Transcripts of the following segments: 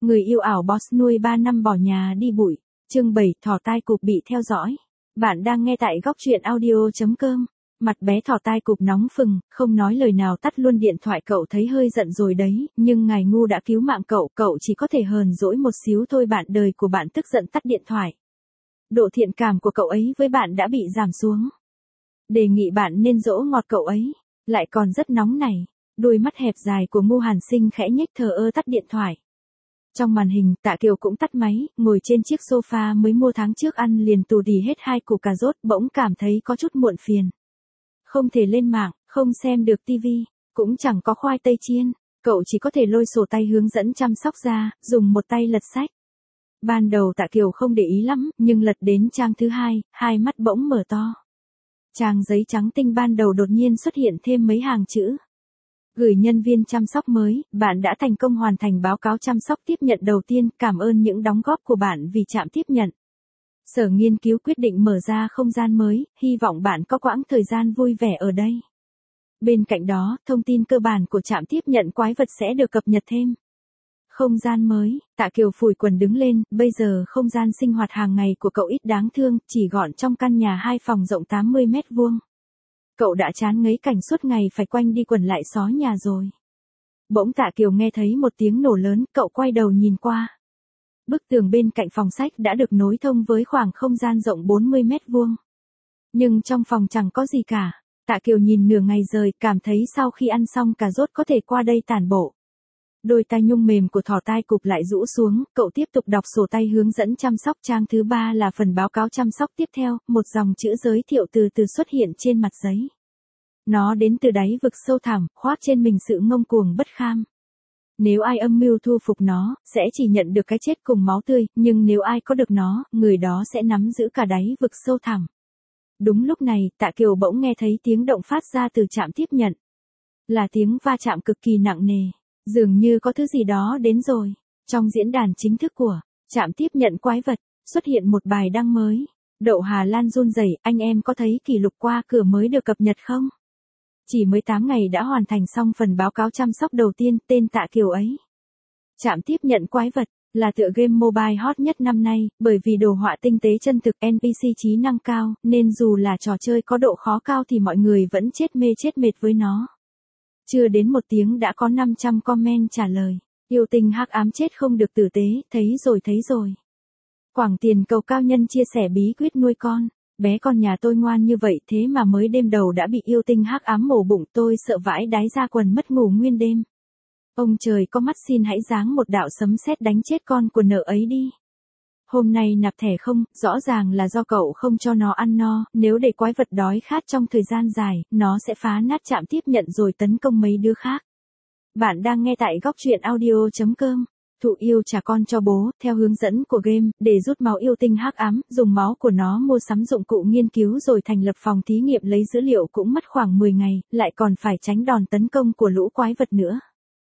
Người yêu ảo boss nuôi 3 năm bỏ nhà đi bụi. Chương 7, thỏ tai cụp bị theo dõi. Bạn đang nghe tại góc truyện audio.com. Mặt bé thỏ tai cụp nóng phừng, không nói lời nào tắt luôn điện thoại. Cậu thấy hơi giận rồi đấy, nhưng ngài ngu đã cứu mạng cậu, cậu chỉ có thể hờn dỗi một xíu thôi. Bạn đời của bạn tức giận tắt điện thoại. Độ thiện cảm của cậu ấy với bạn đã bị giảm xuống. Đề nghị bạn nên dỗ ngọt cậu ấy, lại còn rất nóng này. Đôi mắt hẹp dài của Ngô Hàn Sinh khẽ nhếch thờ ơ tắt điện thoại. Trong màn hình, Tạ Kiều cũng tắt máy, ngồi trên chiếc sofa mới mua tháng trước ăn liền tù tì hết 2 củ cà rốt, bỗng cảm thấy có chút muộn phiền. Không thể lên mạng, không xem được tivi, cũng chẳng có khoai tây chiên, cậu chỉ có thể lôi sổ tay hướng dẫn chăm sóc ra, dùng một tay lật sách. Ban đầu Tạ Kiều không để ý lắm, nhưng lật đến trang thứ 2, hai mắt bỗng mở to. Trang giấy trắng tinh ban đầu đột nhiên xuất hiện thêm mấy hàng chữ. Gửi nhân viên chăm sóc mới, bạn đã thành công hoàn thành báo cáo chăm sóc tiếp nhận đầu tiên, cảm ơn những đóng góp của bạn vì trạm tiếp nhận. Sở nghiên cứu quyết định mở ra không gian mới, hy vọng bạn có quãng thời gian vui vẻ ở đây. Bên cạnh đó, thông tin cơ bản của trạm tiếp nhận quái vật sẽ được cập nhật thêm. Không gian mới, Tạ Kiều phủi quần đứng lên, bây giờ không gian sinh hoạt hàng ngày của cậu ít đáng thương, chỉ gọn trong căn nhà 2 phòng rộng 80 mét vuông. Cậu đã chán ngấy cảnh suốt ngày phải quanh đi quẩn lại xó nhà rồi. Bỗng Tạ Kiều nghe thấy một tiếng nổ lớn, cậu quay đầu nhìn qua. Bức tường bên cạnh phòng sách đã được nối thông với khoảng không gian rộng 40 mét vuông. Nhưng trong phòng chẳng có gì cả. Tạ Kiều nhìn nửa ngày rồi, cảm thấy sau khi ăn xong cà rốt có thể qua đây tản bộ. Đôi tai nhung mềm của thỏ tai cụp lại rũ xuống, cậu tiếp tục đọc sổ tay hướng dẫn chăm sóc. Trang thứ 3 là phần báo cáo chăm sóc tiếp theo, một dòng chữ giới thiệu từ từ xuất hiện trên mặt giấy. Nó đến từ đáy vực sâu thẳm, khoác trên mình sự ngông cuồng bất kham. Nếu ai âm mưu thu phục nó, sẽ chỉ nhận được cái chết cùng máu tươi, nhưng nếu ai có được nó, người đó sẽ nắm giữ cả đáy vực sâu thẳm. Đúng lúc này, Tạ Kiều bỗng nghe thấy tiếng động phát ra từ trạm tiếp nhận. Là tiếng va chạm cực kỳ nặng nề. Dường như có thứ gì đó đến rồi. Trong diễn đàn chính thức của trạm tiếp nhận quái vật, xuất hiện một bài đăng mới. Đậu Hà Lan run rẩy, anh em có thấy kỷ lục qua cửa mới được cập nhật không? Chỉ mới 8 ngày đã hoàn thành xong phần báo cáo chăm sóc đầu tiên, tên Tạ Kiều ấy. Trạm tiếp nhận quái vật, là tựa game mobile hot nhất năm nay, bởi vì đồ họa tinh tế chân thực, NPC trí năng cao, nên dù là trò chơi có độ khó cao thì mọi người vẫn chết mệt với nó. Chưa đến 1 tiếng đã có 500 comment trả lời. Yêu tinh hắc ám chết không được tử tế, thấy rồi. Quảng tiền cầu cao nhân chia sẻ bí quyết nuôi con. Bé con nhà tôi ngoan như vậy thế mà mới đêm đầu đã bị yêu tinh hắc ám mổ bụng, tôi sợ vãi đái ra quần mất ngủ nguyên đêm. Ông trời có mắt xin hãy giáng một đạo sấm sét đánh chết con của nợ ấy đi. Hôm nay nạp thẻ không, rõ ràng là do cậu không cho nó ăn no, nếu để quái vật đói khát trong thời gian dài, nó sẽ phá nát trạm tiếp nhận rồi tấn công mấy đứa khác. Bạn đang nghe tại góc truyện audio.com. Thụ yêu trả con cho bố, theo hướng dẫn của game, để rút máu yêu tinh hắc ám, dùng máu của nó mua sắm dụng cụ nghiên cứu rồi thành lập phòng thí nghiệm lấy dữ liệu cũng mất khoảng 10 ngày, lại còn phải tránh đòn tấn công của lũ quái vật nữa.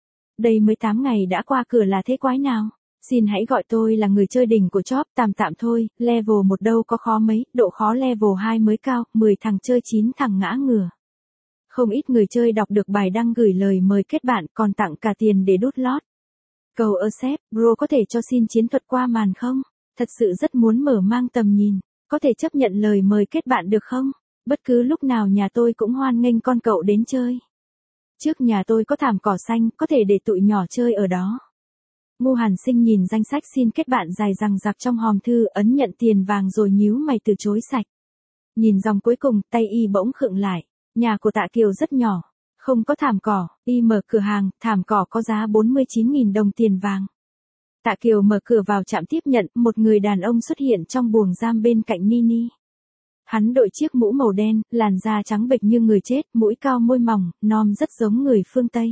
Đây mới 8 ngày đã qua cửa là thế quái nào? Xin hãy gọi tôi là người chơi đỉnh của chóp, tạm thôi, level 1 đâu có khó mấy, độ khó level 2 mới cao, 10 thằng chơi 9 thằng ngã ngửa. Không ít người chơi đọc được bài đăng gửi lời mời kết bạn, còn tặng cả tiền để đút lót. Cầu accept, bro có thể cho xin chiến thuật qua màn không? Thật sự rất muốn mở mang tầm nhìn, có thể chấp nhận lời mời kết bạn được không? Bất cứ lúc nào nhà tôi cũng hoan nghênh con cậu đến chơi. Trước nhà tôi có thảm cỏ xanh, có thể để tụi nhỏ chơi ở đó. Ngô Hàn Sinh nhìn danh sách xin kết bạn dài dằng dặc trong hòm thư, ấn nhận tiền vàng rồi nhíu mày từ chối sạch. Nhìn dòng cuối cùng, tay y bỗng khựng lại. Nhà của Tạ Kiều rất nhỏ, không có thảm cỏ, y mở cửa hàng, thảm cỏ có giá 49.000 đồng tiền vàng. Tạ Kiều mở cửa vào trạm tiếp nhận, một người đàn ông xuất hiện trong buồng giam bên cạnh Nini. Hắn đội chiếc mũ màu đen, làn da trắng bệch như người chết, mũi cao môi mỏng, nom rất giống người phương Tây.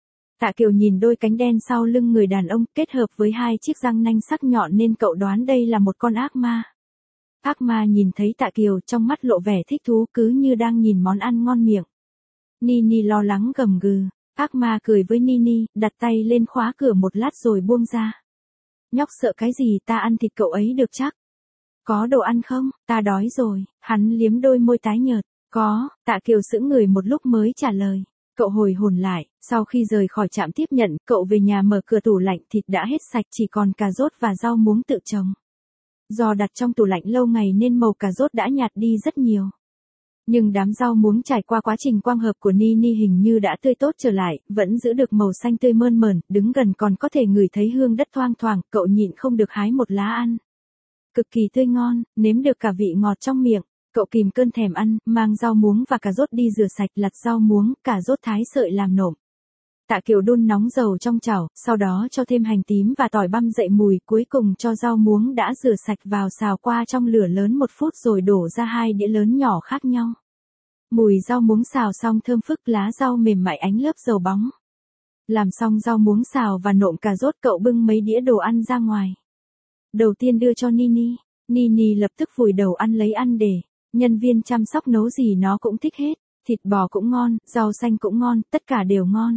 Tạ Kiều nhìn đôi cánh đen sau lưng người đàn ông, kết hợp với 2 chiếc răng nanh sắc nhọn nên cậu đoán đây là một con ác ma. Ác ma nhìn thấy Tạ Kiều trong mắt lộ vẻ thích thú cứ như đang nhìn món ăn ngon miệng. Nini lo lắng gầm gừ. Ác ma cười với Nini, đặt tay lên khóa cửa một lát rồi buông ra. Nhóc sợ cái gì, ta ăn thịt cậu ấy được chắc. Có đồ ăn không, ta đói rồi. Hắn liếm đôi môi tái nhợt. Có, Tạ Kiều sững người một lúc mới trả lời. Cậu hồi hồn lại, sau khi rời khỏi trạm tiếp nhận, cậu về nhà mở cửa tủ lạnh, thịt đã hết sạch, chỉ còn cà rốt và rau muống tự trồng. Do đặt trong tủ lạnh lâu ngày nên màu cà rốt đã nhạt đi rất nhiều. Nhưng đám rau muống trải qua quá trình quang hợp của Nini hình như đã tươi tốt trở lại, vẫn giữ được màu xanh tươi mơn mởn, đứng gần còn có thể ngửi thấy hương đất thoang thoảng, cậu nhịn không được hái một lá ăn. Cực kỳ tươi ngon, nếm được cả vị ngọt trong miệng. Cậu kìm cơn thèm ăn, mang rau muống và cà rốt đi rửa sạch, lặt rau muống, cà rốt thái sợi làm nộm. Tạ Kiều đun nóng dầu trong chảo, sau đó cho thêm hành tím và tỏi băm dậy mùi, cuối cùng cho rau muống đã rửa sạch vào xào qua trong lửa lớn 1 phút rồi đổ ra 2 đĩa lớn nhỏ khác nhau. Mùi rau muống xào xong thơm phức, lá rau mềm mại ánh lớp dầu bóng. Làm xong rau muống xào và nộm cà rốt, cậu bưng mấy đĩa đồ ăn ra ngoài. Đầu tiên đưa cho Nini, Nini lập tức vùi đầu ăn lấy ăn để. Nhân viên chăm sóc nấu gì nó cũng thích hết, thịt bò cũng ngon, rau xanh cũng ngon, tất cả đều ngon.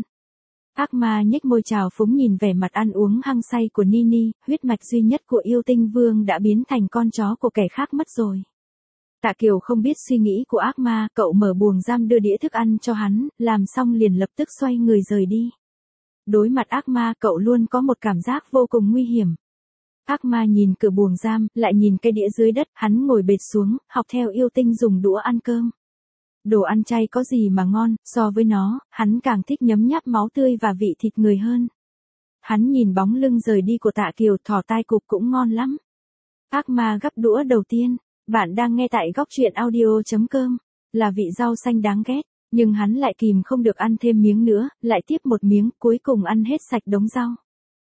Ác ma nhếch môi trào phúng nhìn vẻ mặt ăn uống hăng say của Nini, huyết mạch duy nhất của yêu tinh vương đã biến thành con chó của kẻ khác mất rồi. Tạ Kiều không biết suy nghĩ của ác ma, cậu mở buồng giam đưa đĩa thức ăn cho hắn, làm xong liền lập tức xoay người rời đi. Đối mặt ác ma, cậu luôn có một cảm giác vô cùng nguy hiểm. Ác ma nhìn cửa buồng giam, lại nhìn cái đĩa dưới đất, hắn ngồi bệt xuống, học theo yêu tinh dùng đũa ăn cơm. Đồ ăn chay có gì mà ngon, so với nó, hắn càng thích nhấm nháp máu tươi và vị thịt người hơn. Hắn nhìn bóng lưng rời đi của Tạ Kiều, thỏ tai cụp cũng ngon lắm. Ác ma gắp đũa đầu tiên, bạn đang nghe tại góc truyện audio.com, là vị rau xanh đáng ghét, nhưng hắn lại kìm không được ăn thêm miếng nữa, lại tiếp một miếng, cuối cùng ăn hết sạch đống rau.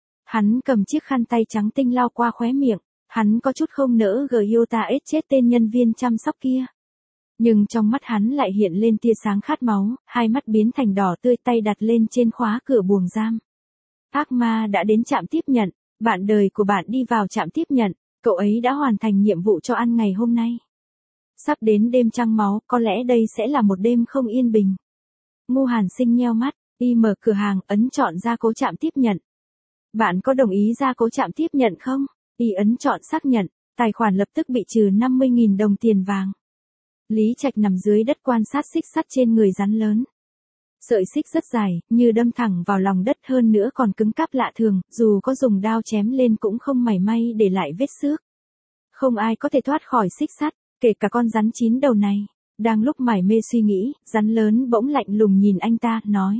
Hắn cầm chiếc khăn tay trắng tinh lau qua khóe miệng, hắn có chút không nỡ Gyota ết chết tên nhân viên chăm sóc kia. Nhưng trong mắt hắn lại hiện lên tia sáng khát máu, hai mắt biến thành đỏ tươi, tay đặt lên trên khóa cửa buồng giam. Ác ma đã đến trạm tiếp nhận, bạn đời của bạn đi vào trạm tiếp nhận, cậu ấy đã hoàn thành nhiệm vụ cho ăn ngày hôm nay. Sắp đến đêm trăng máu, có lẽ đây sẽ là một đêm không yên bình. Ngu Hàn Sinh nheo mắt, y mở cửa hàng, ấn chọn gia cố trạm tiếp nhận. Bạn có đồng ý gia cố trạm tiếp nhận không? Y ấn chọn xác nhận, tài khoản lập tức bị trừ 50.000 đồng tiền vàng. Lý Trạch nằm dưới đất quan sát xích sắt trên người rắn lớn. Sợi xích rất dài, như đâm thẳng vào lòng đất, hơn nữa còn cứng cáp lạ thường, dù có dùng đao chém lên cũng không mảy may để lại vết xước. Không ai có thể thoát khỏi xích sắt, kể cả con rắn 9 đầu này. Đang lúc mải mê suy nghĩ, rắn lớn bỗng lạnh lùng nhìn anh ta, nói.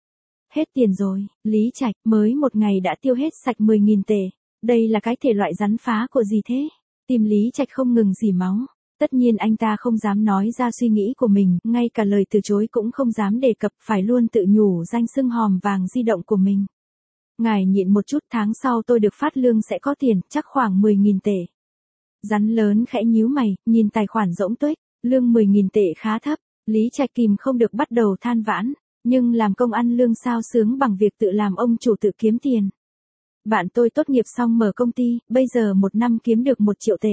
Hết tiền rồi, Lý Trạch, mới một ngày đã tiêu hết sạch 10.000 tệ. Đây là cái thể loại rắn phá của gì thế? Tim Lý Trạch không ngừng rỉ máu. Tất nhiên anh ta không dám nói ra suy nghĩ của mình, ngay cả lời từ chối cũng không dám đề cập, phải luôn tự nhủ danh xưng hòm vàng di động của mình. Ngài nhịn một chút, tháng sau tôi được phát lương sẽ có tiền, chắc khoảng 10.000 tệ. Rắn lớn khẽ nhíu mày, nhìn tài khoản rỗng tuếch, lương 10.000 tệ khá thấp, Lý Trạch kìm không được bắt đầu than vãn, nhưng làm công ăn lương sao sướng bằng việc tự làm ông chủ tự kiếm tiền. Bạn tôi tốt nghiệp xong mở công ty, bây giờ 1 năm kiếm được 1 triệu tệ.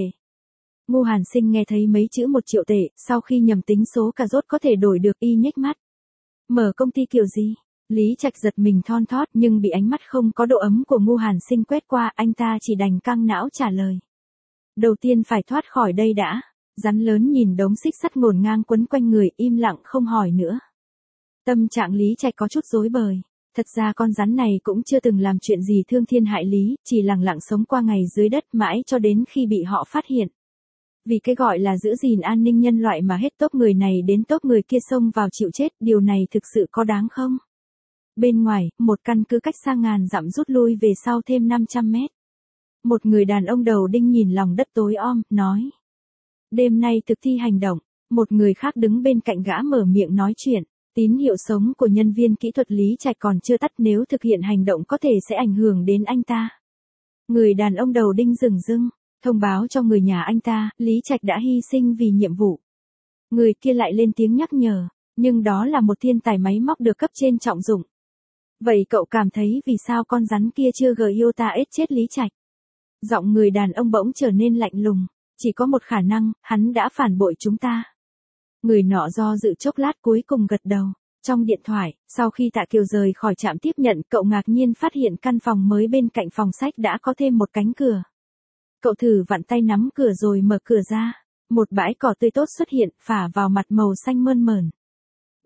Ngu Hàn Sinh nghe thấy mấy chữ 1 triệu tệ, sau khi nhầm tính số cà rốt có thể đổi được, y nhếch mắt. Mở công ty kiểu gì? Lý Trạch giật mình thon thót, nhưng bị ánh mắt không có độ ấm của Ngu Hàn Sinh quét qua, anh ta chỉ đành căng não trả lời. Đầu tiên phải thoát khỏi đây đã. Rắn lớn nhìn đống xích sắt ngổn ngang quấn quanh người, im lặng không hỏi nữa. Tâm trạng Lý Trạch có chút rối bời. Thật ra con rắn này cũng chưa từng làm chuyện gì thương thiên hại lý, chỉ lẳng lặng sống qua ngày dưới đất mãi cho đến khi bị họ phát hiện. Vì cái gọi là giữ gìn an ninh nhân loại mà hết tốp người này đến tốp người kia xông vào chịu chết, điều này thực sự có đáng không? Bên ngoài, một căn cứ cách xa ngàn dặm rút lui về sau thêm 500 mét. Một người đàn ông đầu đinh nhìn lòng đất tối om, nói. Đêm nay thực thi hành động, một người khác đứng bên cạnh gã mở miệng nói chuyện. Tín hiệu sống của nhân viên kỹ thuật Lý Trạch còn chưa tắt, nếu thực hiện hành động có thể sẽ ảnh hưởng đến anh ta. Người đàn ông đầu đinh dửng dưng, thông báo cho người nhà anh ta, Lý Trạch đã hy sinh vì nhiệm vụ. Người kia lại lên tiếng nhắc nhở, nhưng đó là một thiên tài máy móc được cấp trên trọng dụng. Vậy cậu cảm thấy vì sao con rắn kia chưa Gyota ết chết Lý Trạch? Giọng người đàn ông bỗng trở nên lạnh lùng, chỉ có một khả năng, hắn đã phản bội chúng ta. Người nọ do dự chốc lát cuối cùng gật đầu. Trong điện thoại, sau khi Tạ Kiều rời khỏi trạm tiếp nhận, cậu ngạc nhiên phát hiện căn phòng mới bên cạnh phòng sách đã có thêm một cánh cửa. Cậu thử vặn tay nắm cửa rồi mở cửa ra. Một bãi cỏ tươi tốt xuất hiện, phả vào mặt màu xanh mơn mởn.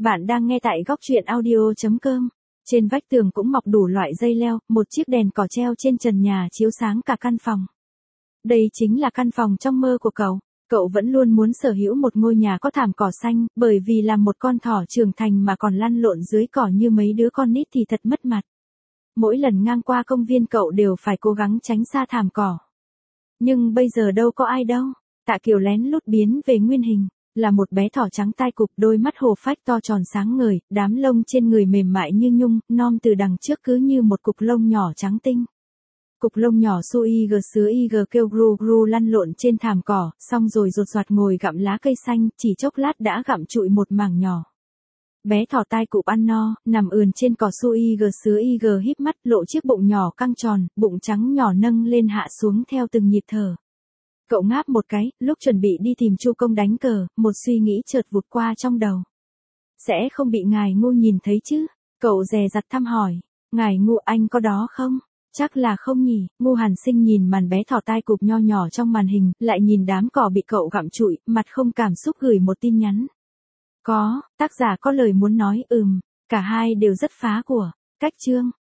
Bạn đang nghe tại góc truyện audio.com. Trên vách tường cũng mọc đủ loại dây leo, một chiếc đèn cỏ treo trên trần nhà chiếu sáng cả căn phòng. Đây chính là căn phòng trong mơ của cậu. Cậu vẫn luôn muốn sở hữu một ngôi nhà có thảm cỏ xanh, bởi vì làm một con thỏ trưởng thành mà còn lăn lộn dưới cỏ như mấy đứa con nít thì thật mất mặt. Mỗi lần ngang qua công viên cậu đều phải cố gắng tránh xa thảm cỏ. Nhưng bây giờ đâu có ai đâu. Tạ Kiều lén lút biến về nguyên hình, là một bé thỏ trắng tai cụp, đôi mắt hồ phách to tròn sáng ngời, đám lông trên người mềm mại như nhung, nom từ đằng trước cứ như một cục lông nhỏ trắng tinh. Cục lông nhỏ su ig sứa ig kêu gru gru lăn lộn trên thảm cỏ, xong rồi rột soạt ngồi gặm lá cây xanh, chỉ chốc lát đã gặm trụi một mảng nhỏ. Bé thỏ tai cụp ăn no, nằm ườn trên cỏ su ig sứa ig híp mắt, lộ chiếc bụng nhỏ căng tròn, bụng trắng nhỏ nâng lên hạ xuống theo từng nhịp thở. Cậu ngáp một cái, lúc chuẩn bị đi tìm Chu Công đánh cờ, một suy nghĩ chợt vụt qua trong đầu. Sẽ không bị ngài Ngu nhìn thấy chứ? Cậu dè dặt thăm hỏi. Ngài Ngu anh có đó không? Chắc là không nhỉ. Ngu Hàn Sinh nhìn màn bé thỏ tai cụp nho nhỏ trong màn hình, lại nhìn đám cỏ bị cậu gặm trụi, mặt không cảm xúc gửi một tin nhắn. Có, tác giả có lời muốn nói, cả hai đều rất phá của. Cách chương.